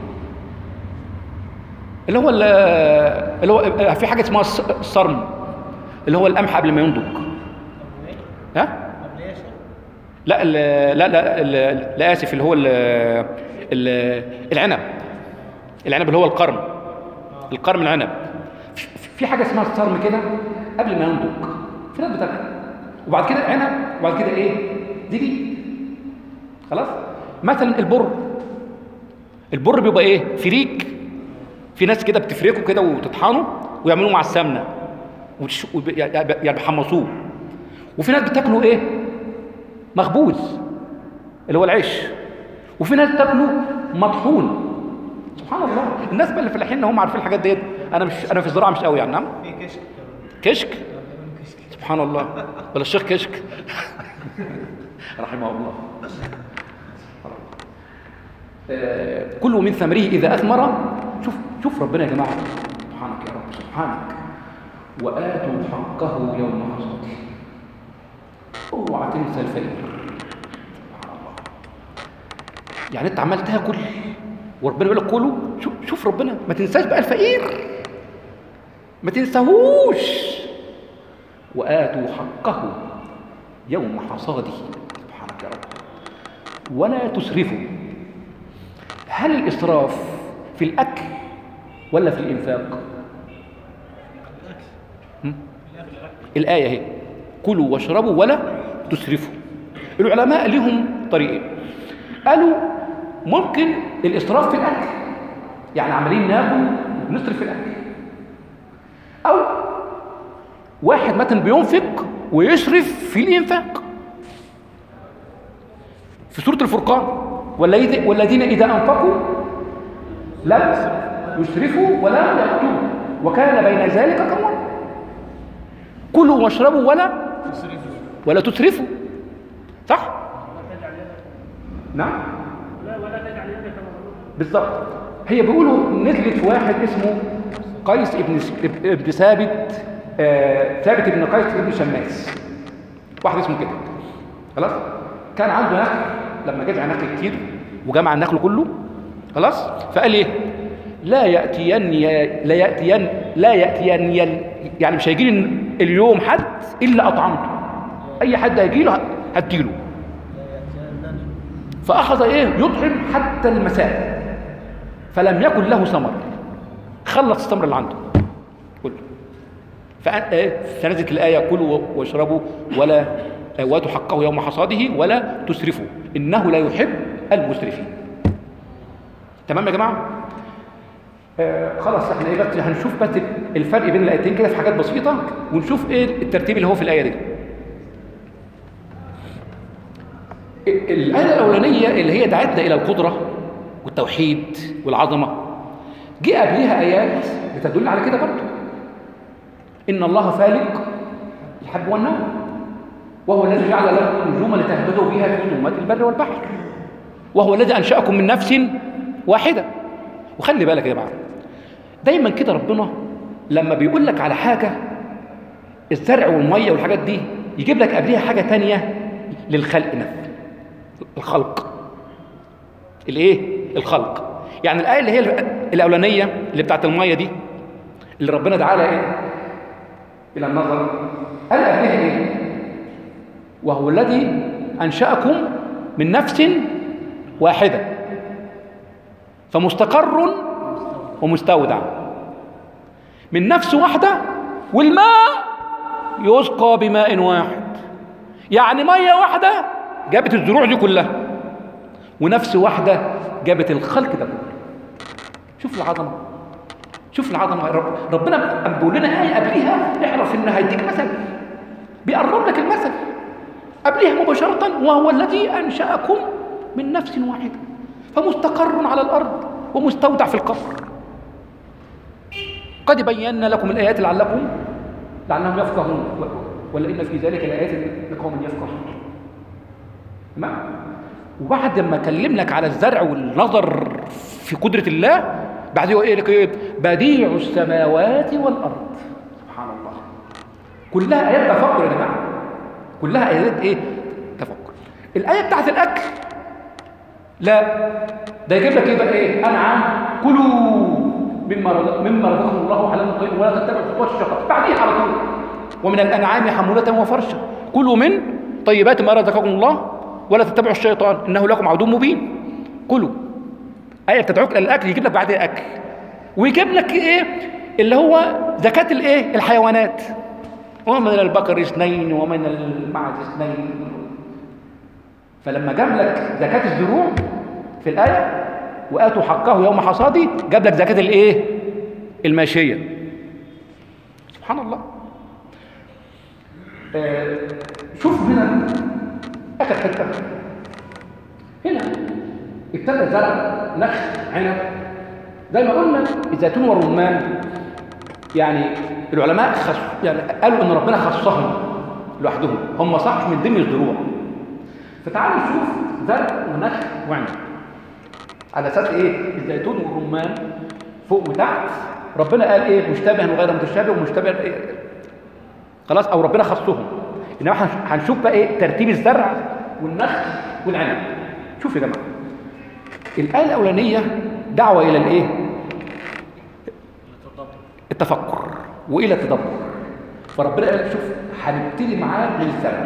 اللي هو اللي هو في حاجه اسمها الصرم، اللي هو القمح قبل ما ينضج. ها؟ لا لا لا لا, لا اسف، اللي هو ال ال العنب. العنب اللي هو القرم، القرم العنب. في حاجه اسمها الصرم كده قبل ما ينضج، في ناس بتاكل، وبعد كده عنب، وبعد كده ايه؟ زبيب. خلاص. مثلا البر، البر بيبقى ايه؟ فريك. في ناس كده بتفركه كده وتطحنه ويعملوه مع السمنه وتش... يعني بيحمصوه. وفي ناس بتاكله ايه؟ مخبوز اللي هو العيش. وفي ناس بتاكله مطحون. سبحان الله. الناس بقى اللي فلاحين هم عارفين الحاجات ديت. انا مش انا في الزراعه مش قوي يعني. نعم. في كشك. كشك. سبحان الله. ولا الشيخ كشك رحمه الله. آه كلوا من ثمره اذا اثمر. شوف شوف ربنا يا جماعه، سبحانك يا رب، سبحانك. واتوا حقه يوم حصاده. اوعى تنسى الفقير. سبحان الله. يعني انت عمال تاكل وربنا بيقول لك كلوا. شوف شوف ربنا، ما تنساش بقى الفقير. ما تنساهوش، وآتوا حقه يوم حصاده. سبحانك يا رب. ولا تسرفوا. هل الإسراف في الأكل ولا في الإنفاق؟ هم؟ الآية هي كلوا واشربوا ولا تسرفوا. العلماء لهم طريقين. قالوا ممكن الإسراف في الأكل، يعني عمالين ناكل ونصرف في الأكل، أو واحد مثلا بينفق ويسرف في الإنفاق. في سورة الفرقان والذين إذا أنفقوا لم يسرفوا ولم يقتروا وكان بين ذلك قواما. كلوا واشربوا ولا ولا تسرفوا. صح؟ نعم. لا ولا تجعل يدك مغلولة. بالضبط. هي بيقولوا نزلت واحد اسمه قيس ابن ابن ثابت آه ثابت ابن قيس ابن شماس، واحد اسمه كده. خلاص؟ كان عنده نخل، لما جمع نخل كتير وجمع النخل كله خلاص، فقال ايه؟ لا ياتين لا ياتين لا ياتين يعني مش هيجي لي اليوم حد الا اطعمته، اي حد هيجي له هديله. فاخذ ايه؟ يطعم حتى المساء، فلم يكن له ثمر، خلص الثمر اللي عنده كله. فنزلت الايه كلوا واشربوا ولا واتوا حقه يوم حصاده ولا تسرفوا انه لا يحب المسرفين. تمام يا جماعه؟ آه خلاص احنا ايه بس هنشوف بس الفرق بين الايتين كده في حاجات بسيطه، ونشوف ايه الترتيب اللي هو في الايه دي. الايه الاولانيه اللي هي دعتنا الى القدره والتوحيد والعظمه، جه قبلها ايات بتدل على كده برضه. ان الله فالق الحب والنوى وهو الذي جعل لكم نجوما لتهتدوا بها في ظلمات البر والبحر وهو الذي انشاكم من نفس واحده. وخلي بالك يا جماعه، دايما كده ربنا لما بيقول لك على حاجه الزرع والميه والحاجات دي يجيب لك قبلها حاجه تانية للخلق نفسه. الخلق الايه؟ الخلق. يعني الايه اللي هي الاولانيه اللي بتاعت الميه دي اللي ربنا دعاها ايه؟ الى النظر. قال قبلها ايه؟ وهو الذي انشاكم من نفس واحده فمستقر ومستودع. من نفس واحده، والماء يسقى بماء واحد، يعني ميه واحده جابت الزروع دي كلها، ونفس واحده جابت الخلق ده كله. شوف العظمه، شوف العظمه. رب ربنا بيقول لنا ايه قبلها؟ اعرف ان هيديك مثل، بيقرب لك المثل قبلها مباشره. وهو الذي انشاكم من نفس واحده فمستقر على الارض ومستودع في القبر. قد بينا لكم الايات لعلكم لعلهم يفقهون ولئن في ذلك لايات لقوم يفقهون. تمام؟ وبعد ما اكلم لك على الزرع والنظر في قدره الله، بعدين يقول لك ايه؟ بديع السماوات والارض. سبحان الله. كلها ايات تفكر يا جماعه، كلها ايات ايه؟ تفكر. الايه بتاعت الاكل لا، ده يجيب لك ايه بقى؟ ايه؟ انعام كلوا مما مما رزقكم الله حلالا طيبا ولا تتبعوا خطوات الشيطان. بعدين على طول ومن الانعام حمولة وفرشا كلوا من طيبات ما رزقكم الله ولا تتبعوا الشيطان انه لكم عدو مبين. كلوا. ايه بتدعوك للاكل، يجيب لك بعدها اكل، ويجيب لك ايه اللي هو زكاة الايه؟ الحيوانات. ومن البقر اثنين ومن المعز اثنين. فلما جاب لك زكاة الزروع في الآية وآتوا حقه يوم حصاده، جاب لك زكاة الايه؟ الماشية. سبحان الله. آه شوف هنا آخر حتة، هنا ابتدى زرع نخل عنب زي ما قلنا الزيتون والرمان. يعني العلماء خص يعني قالوا ان ربنا خصهم لوحدهم، هم صح من ضمن الزروع. فتعالوا نشوف زرع ونخل وعنب على اساس ايه؟ الزيتون والرمان فوق وتحت ربنا قال ايه؟ مشتبه وغير متشابه ومشتبه إيه؟ خلاص، او ربنا خصهم. انما احنا هنشوف بقى ايه ترتيب الزرع والنخل والعنب. شوف يا جماعه، الايه الاولانيه دعوه الى الايه؟ التفكر والى التدبر. فربنا قال لك شوف هنبتدي معاك من الزرع.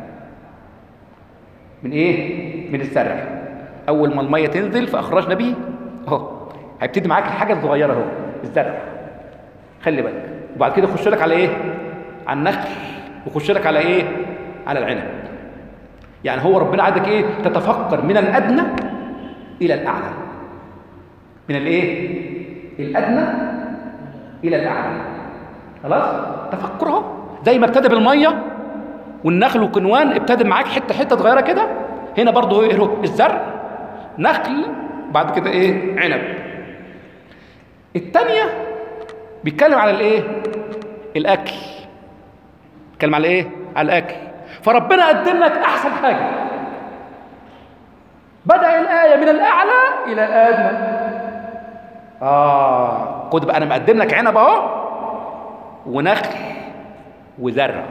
من ايه؟ من الزرع. اول ما الميه تنزل فاخرجنا به اهو، هيبتدي معاك الحاجه الصغيره اهو، الزرع. خلي بالك. وبعد كده يخش لك على ايه؟ على النخل، ويخش لك على ايه؟ على العنب. يعني هو ربنا عايزك ايه؟ تتفكر من الادنى الى الاعلى. من الايه؟ الادنى الى الاعلى. خلاص؟ تفكر اهو، زي ما ابتدى بالميه والنخل والقنوان ابتدى معاك حته حته صغيره كده، هنا برضه ايه؟ الزرع، نخل، بعد كده ايه؟ عنب. الثانيه بيتكلم على الايه؟ الاكل. بيتكلم على ايه؟ على الاكل. فربنا قدم لك احسن حاجه. بدأ الايه من الاعلى الى الادنى. اه خد بقى، انا مقدم لك عنب اهو ونخل وزرع.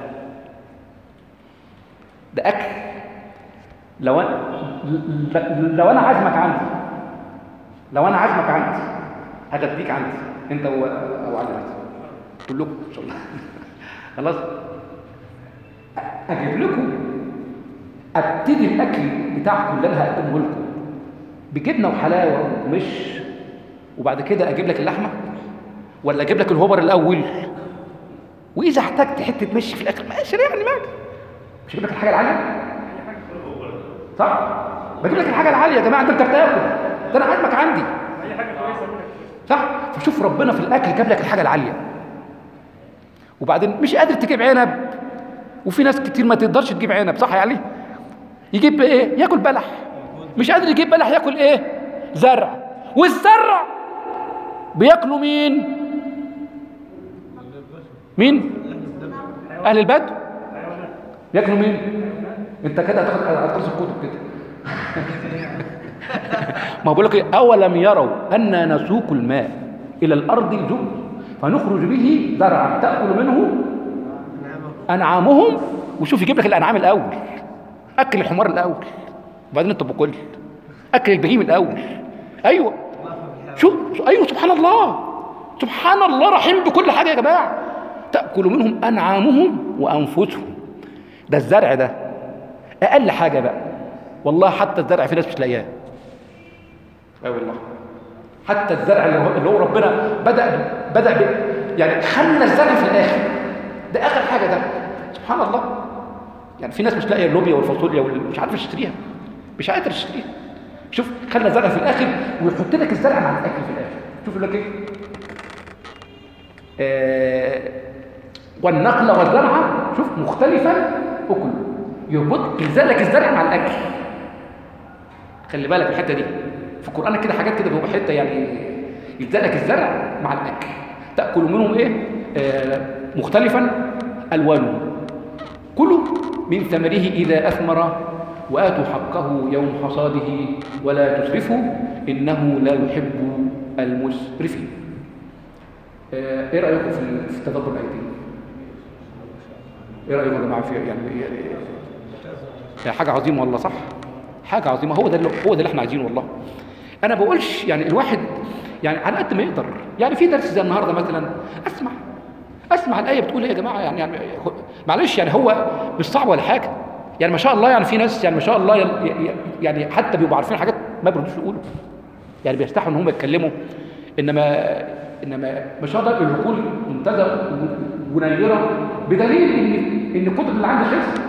ده اكل. لو انا لو انا عازمك عندي لو انا عازمك عندي هغديك عندي انت و... او على نفسك كلكم ان شاء الله. خلاص، اجيب لكم، ابتدي الاكل بتاعكم اللي انا هقدمه لكم بجبنه وحلاوه ومش، وبعد كده اجيب لك اللحمه، ولا اجيب لك الهوبر الاول، واذا احتجت حته مشي في الاكل ماشي يعني ماشي، مش هجيب لك الحاجه العاليه صح؟ بجيب لك الحاجه العاليه يا جماعه. انت انت بتاكل، ده انا عازمك عندي اي حاجه كويسه منك صح؟ فشوف ربنا في الاكل جاب لك الحاجه العاليه. وبعدين مش قادر تجيب عنب، وفي ناس كتير ما تقدرش تجيب عنب صح يا علي؟ يجيب ايه؟ ياكل بلح. مش قادر يجيب بلح، ياكل ايه؟ زرع. والزرع بياكلوا مين؟ مين؟ اهل البدو. ياكلوا مين؟ انت كده هتاخد هتدرس الكتب كده. ما بقول لك ايه؟ اولم يروا انا نسوق الماء الى الارض الجرز فنخرج به زرعا تاكل منه انعامهم. وشوف يجيب لك الانعام الاول، اكل الحمار الاول وبعدين انت بكل اكل البهيم الاول. ايوه شوف، ايوه سبحان الله، سبحان الله رحيم بكل حاجه يا جماعه. تاكل منهم انعامهم وانفسهم. ده الزرع ده اقل حاجه بقى والله. حتى الزرع في ناس مش لاقياه. اي والله، حتى الزرع اللي هو ربنا بدا بدا ب... يعني خلى الزرع في الاخر، ده اخر حاجه ده. سبحان الله. يعني في ناس مش لاقيه اللوبيا والفاصوليا ومش عارفه تشتريها، مش قادر تشتريها. شوف خلى الزرع في الاخر ويحط لك الزرع مع الاكل في الاخر. شوف يقول لك ايه؟ آه والنقل والزرع شوف مختلفا اكل، يربط يلزق لك الزرع مع الاكل. خلي بالك الحته دي في القران كده، حاجات كده بيبقى حته يعني يلزق لك الزرع مع الاكل. تاكل منهم ايه؟ آه مختلفا الوانه، كلوا من ثمره اذا اثمر واتوا حقه يوم حصاده ولا تسرفوا انه لا يحب المسرفين. آه ايه رايكم في في تدبر الايتين؟ ايه رايكم يا جماعه في يعني يعني حاجه عظيمه والله صح؟ حاجه عظيمه. هو ده اللي هو ده اللي احنا عايزينه والله. انا بقولش يعني الواحد يعني على قد ما يقدر، يعني في درس زي النهارده مثلا اسمع اسمع الايه بتقول ايه يا جماعه. يعني يعني معلش يعني هو مش صعب ولا حاجه. يعني ما شاء الله يعني في ناس يعني ما شاء الله يعني حتى بيبقوا عارفين حاجات ما بيردوش يقولوا، يعني بيستحوا ان هم يتكلموا. انما انما ما شاء الله العقول ممتازه ونيره، بدليل ان ان الكتب اللي عندي خلصت.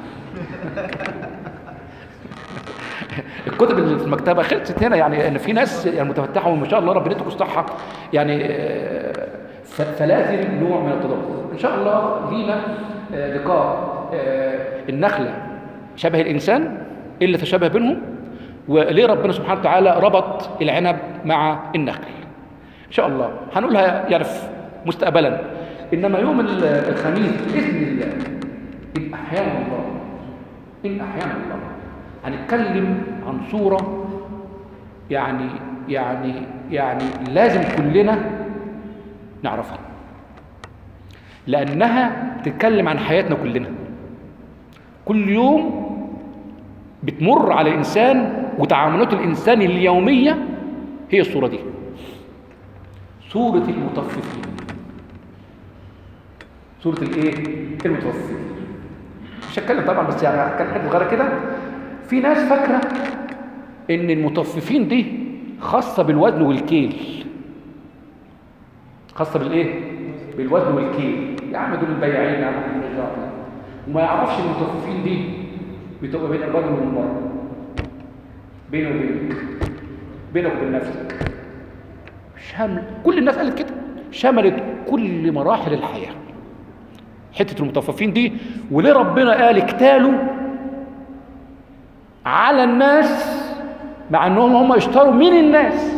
الكتب اللي في المكتبه خلصت هنا. يعني ان في ناس يعني متفتحه وما شاء الله ربنا يديكم الصحه. يعني فلازم نوع من التدبر. ان شاء الله لينا لقاء النخله شبه الانسان، ايه اللي تشابه بينهم، وليه ربنا سبحانه وتعالى ربط العنب مع النخل. ان شاء الله هنقولها يعني مستقبلا. انما يوم الخميس باذن الله ان احيانا الله ان احيانا الله هنتكلم عن صوره يعني يعني يعني لازم كلنا نعرفها، لانها بتتكلم عن حياتنا كلنا. كل يوم بتمر على الانسان وتعاملات الانسان اليوميه هي الصوره دي، صوره المطففين. سورة الايه؟ المطففين. مش هتكلم طبعا، بس يعني هتكلم حاجه صغيره كده. في ناس فاكره ان المطففين دي خاصه بالوزن والكيل، خاصه بالايه؟ بالوزن والكيل. يا عم دول البياعين يا عم، وما يعرفش المطففين دي بتبقى بين الرجل والمرأة، بينه وبينك، بينك وبين نفسك. شامل كل الناس قالت كده، شملت كل مراحل الحياه حته المطففين دي. وليه ربنا قال اكتالوا على الناس مع انهم هم اشتروا من الناس؟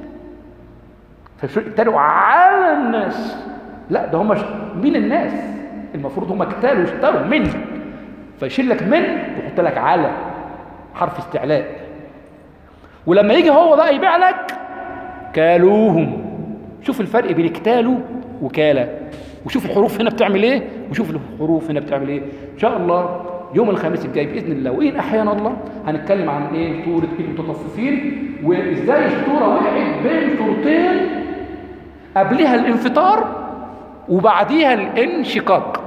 اكتالوا على الناس، لا ده هم من الناس، المفروض هم اكتالوا اشتروا من، فيشيل لك من ويحط لك على حرف استعلاء. ولما يجي هو بقى يبيع لك كالوهم. شوف الفرق بين اكتالوا وكاله، وشوف الحروف هنا بتعمل ايه، وشوف الحروف هنا بتعمل ايه. ان شاء الله يوم الخميس الجاي باذن الله وان احيانا الله هنتكلم عن ايه سوره المطففين، وازاي السوره وقعت بين سورتين قبلها الانفطار وبعديها الانشقاق.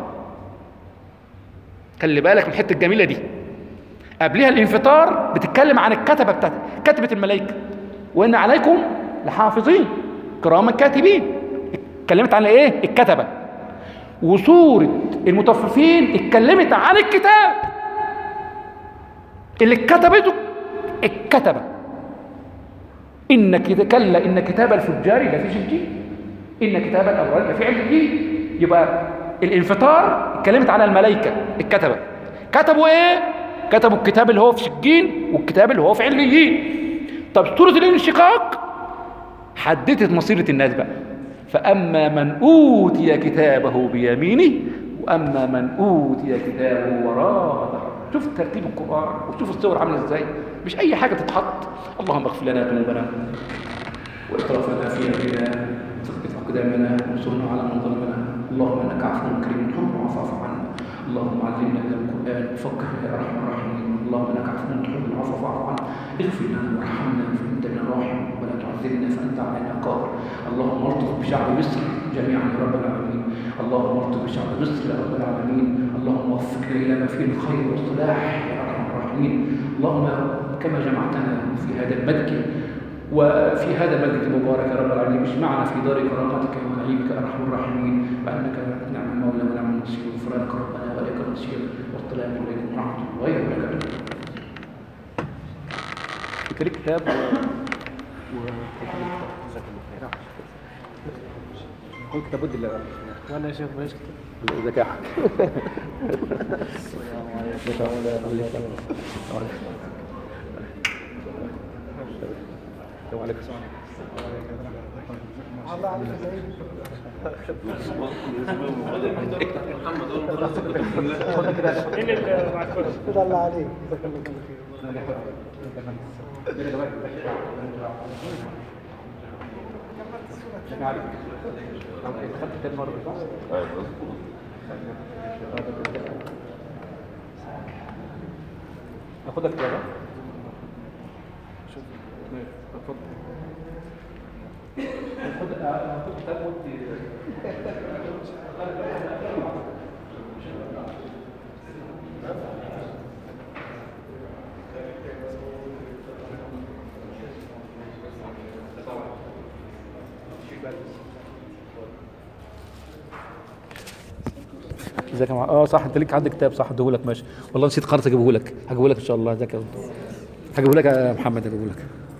خلي بالك من الحته الجميله دي. قبلها الانفطار بتتكلم عن الكتبه بتاعت كتبه الملائكه، وان عليكم لحافظين كراما كاتبين. اتكلمت عن ايه؟ الكتبه. وسوره المطففين اتكلمت عن الكتاب اللي كتبته الكتبه. ان كلا ان كتاب الفجار لفي سجين، ان كتاب الابرار لفي عليين. يبقى الانفطار اتكلمت على الملائكه الكتبه. كتبوا ايه؟ كتبوا الكتاب اللي هو في سجين والكتاب اللي هو في عليين. طب سوره الانشقاق حددت مصيره الناس بقى. فاما من اوتي كتابه بيمينه واما من اوتي كتابه وراء ظهره. شوف ترتيب القران وشوف الصور عامله ازاي، مش اي حاجه تتحط. اللهم اغفر لنا ذنوبنا واسرافنا في امرنا ثبت اقدامنا وانصرنا على من ظلمنا. اللهم انك عفو كريم تحب العفو فاعف عنا. اللهم علمنا من القران وفقهنا يا ارحم الراحمين. اللهم انك عفو تحب العفو فاعف عنا. اغفر لنا وارحمنا فانت بنا راحم ولا تعذبنا فانت علينا قادر. اللهم ارزق بشعب مصر جميعا يا رب العالمين. اللهم ارزق بشعب مصر يا رب العالمين. اللهم وفقنا الى ما فيه الخير والصلاح يا ارحم الراحمين. اللهم كما جمعتنا في هذا المسجد وفي هذا المسجد المبارك يا رب العالمين، اجمعنا في دار كرامتك ونعيمك يا ارحم الراحمين. وانك نعم المولى ونعم النصير، غفرانك ربنا واليك المصير. والسلام عليكم ورحمه الله وبركاته. فكر كتاب و كتاب ود الله وانا يا شيخ بايش كتاب ازيك يا حاج. الله عليك. ناخدك كده. اتفضل. خد خد كتاب ودي. ازيك يا معلم؟ اه صح، انت ليك عندك كتاب صح، اديهولك ماشي. والله نسيت قررت اجيبه لك، هجيبه لك ان شاء الله. ازيك يا هجيبه لك يا محمد، هجيبه لك.